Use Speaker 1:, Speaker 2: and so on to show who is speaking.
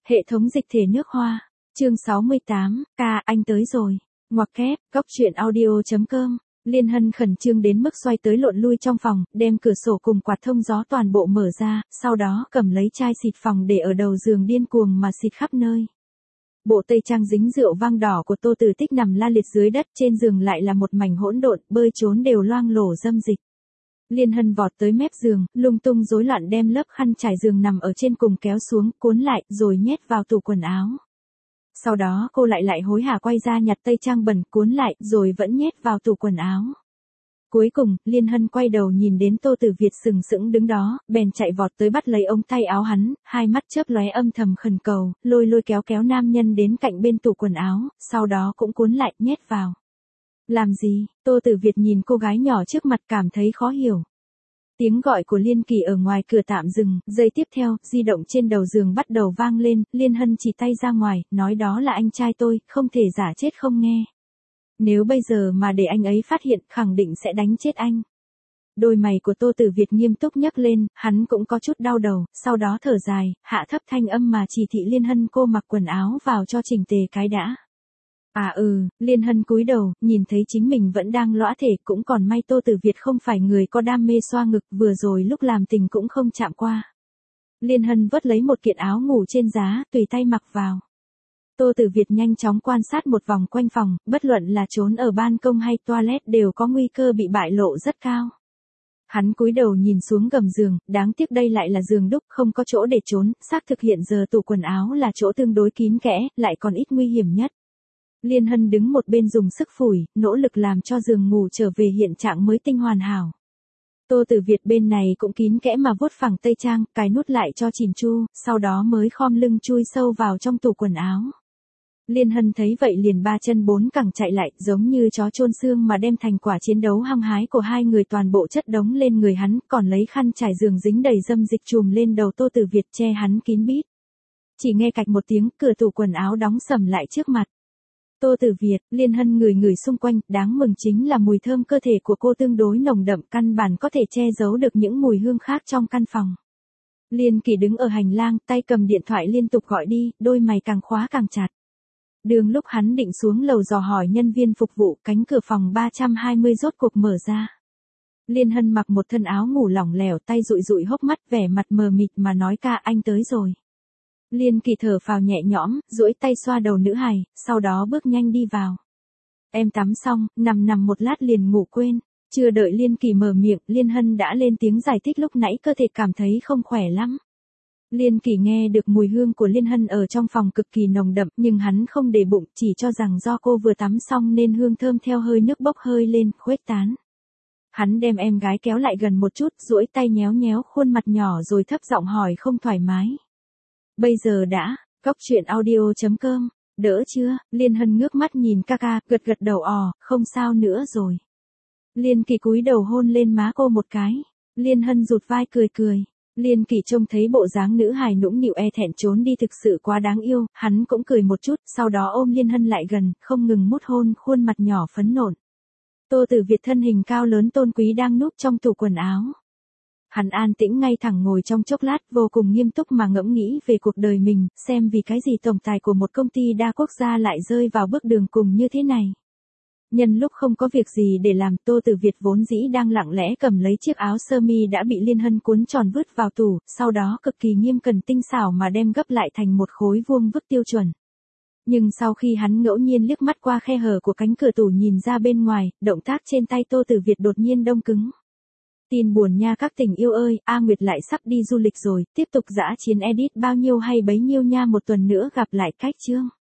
Speaker 1: Hệ thống dịch thể nước Hoa. Chương 68, ca, anh tới rồi. Ngoặc kép, góc truyện audio.com. Liên Hân khẩn trương đến mức xoay tới lộn lui trong phòng, đem cửa sổ cùng quạt thông gió toàn bộ mở ra, sau đó cầm lấy chai xịt phòng để ở đầu giường điên cuồng mà xịt khắp nơi. Bộ tây trang dính rượu vang đỏ của Tô Tử Tích nằm la liệt dưới đất, trên giường lại là một mảnh hỗn độn, bơi trốn đều loang lổ dâm dịch. Liên Hân vọt tới mép giường, lung tung rối loạn đem lớp khăn trải giường nằm ở trên cùng kéo xuống, cuốn lại, rồi nhét vào tủ quần áo. Sau đó cô lại hối hả quay ra nhặt tây trang bẩn, cuốn lại, rồi vẫn nhét vào tủ quần áo. Cuối cùng, Liên Hân quay đầu nhìn đến Tô Tử Việt sừng sững đứng đó, bèn chạy vọt tới bắt lấy ống tay áo hắn, hai mắt chớp lóe âm thầm khẩn cầu, lôi kéo nam nhân đến cạnh bên tủ quần áo, sau đó cũng cuốn lại, nhét vào. Làm gì? Tô Tử Việt nhìn cô gái nhỏ trước mặt cảm thấy khó hiểu. Tiếng gọi của Liên Kỳ ở ngoài cửa tạm dừng, giây tiếp theo, di động trên đầu giường bắt đầu vang lên, Liên Hân chỉ tay ra ngoài, nói đó là anh trai tôi, không thể giả chết không nghe. Nếu bây giờ mà để anh ấy phát hiện, khẳng định sẽ đánh chết anh. Đôi mày của Tô Tử Việt nghiêm túc nhấc lên, hắn cũng có chút đau đầu, sau đó thở dài, hạ thấp thanh âm mà chỉ thị Liên Hân cô mặc quần áo vào cho chỉnh tề cái đã. Liên Hân cúi đầu, nhìn thấy chính mình vẫn đang lõa thể, cũng còn may Tô Tử Việt không phải người có đam mê xoa ngực, vừa rồi lúc làm tình cũng không chạm qua. Liên Hân vớt lấy một kiện áo ngủ trên giá, tùy tay mặc vào. Tô Tử Việt nhanh chóng quan sát một vòng quanh phòng, bất luận là trốn ở ban công hay toilet đều có nguy cơ bị bại lộ rất cao. Hắn cúi đầu nhìn xuống gầm giường, đáng tiếc đây lại là giường đúc, không có chỗ để trốn, xác thực hiện giờ tủ quần áo là chỗ tương đối kín kẽ, lại còn ít nguy hiểm nhất. Liên Hân đứng một bên dùng sức phủi, nỗ lực làm cho giường ngủ trở về hiện trạng mới tinh hoàn hảo. Tô Tử Việt bên này cũng kín kẽ mà vuốt phẳng tây trang, cài nút lại cho chỉn chu, sau đó mới khom lưng chui sâu vào trong tủ quần áo. Liên Hân thấy vậy liền ba chân bốn cẳng chạy lại, giống như chó chôn xương mà đem thành quả chiến đấu hăng hái của hai người toàn bộ chất đống lên người hắn, còn lấy khăn trải giường dính đầy dâm dịch trùm lên đầu Tô Tử Việt che hắn kín mít. Chỉ nghe cạch một tiếng, cửa tủ quần áo đóng sầm lại trước mặt. Tô Tử Việt, Liên Hân ngửi xung quanh, đáng mừng chính là mùi thơm cơ thể của cô tương đối nồng đậm, căn bản có thể che giấu được những mùi hương khác trong căn phòng. Liên Kỳ đứng ở hành lang, tay cầm điện thoại liên tục gọi đi, đôi mày càng khóa càng chặt. Đường lúc hắn định xuống lầu dò hỏi nhân viên phục vụ, cánh cửa phòng 320 rốt cuộc mở ra. Liên Hân mặc một thân áo ngủ lỏng lẻo, tay dụi hốc mắt, vẻ mặt mờ mịt mà nói ca anh tới rồi. Liên Kỳ thở phào nhẹ nhõm, duỗi tay xoa đầu nữ hài, sau đó bước nhanh đi vào. Em tắm xong, nằm một lát liền ngủ quên. Chưa đợi Liên Kỳ mở miệng, Liên Hân đã lên tiếng giải thích lúc nãy cơ thể cảm thấy không khỏe lắm. Liên Kỳ nghe được mùi hương của Liên Hân ở trong phòng cực kỳ nồng đậm, nhưng hắn không để bụng, chỉ cho rằng do cô vừa tắm xong nên hương thơm theo hơi nước bốc hơi lên, khuếch tán. Hắn đem em gái kéo lại gần một chút, duỗi tay nhéo khuôn mặt nhỏ rồi thấp giọng hỏi không thoải mái. Bây giờ đã, góc truyện audio.com, đỡ chưa? Liên Hân ngước mắt nhìn ca, gật đầu không sao nữa rồi. Liên Kỳ cúi đầu hôn lên má cô một cái. Liên Hân rụt vai cười. Liên Kỳ trông thấy bộ dáng nữ hài nũng nịu e thẹn trốn đi thực sự quá đáng yêu, hắn cũng cười một chút, sau đó ôm Liên Hân lại gần, không ngừng mút hôn khuôn mặt nhỏ phấn nộn. Tô Tử Việt thân hình cao lớn tôn quý đang núp trong tủ quần áo. Hắn an tĩnh ngay thẳng ngồi trong chốc lát, vô cùng nghiêm túc mà ngẫm nghĩ về cuộc đời mình, xem vì cái gì tổng tài của một công ty đa quốc gia lại rơi vào bước đường cùng như thế này. Nhân lúc không có việc gì để làm, Tô Tử Việt vốn dĩ đang lặng lẽ cầm lấy chiếc áo sơ mi đã bị Liên Hân cuốn tròn vứt vào tủ, sau đó cực kỳ nghiêm cẩn tinh xảo mà đem gấp lại thành một khối vuông vức tiêu chuẩn. Nhưng sau khi hắn ngẫu nhiên liếc mắt qua khe hở của cánh cửa tủ nhìn ra bên ngoài, động tác trên tay Tô Tử Việt đột nhiên đông cứng. Tin buồn nha các tình yêu ơi, A Nguyệt lại sắp đi du lịch rồi, tiếp tục dã chiến edit bao nhiêu hay bấy nhiêu nha, một tuần nữa gặp lại cách chương.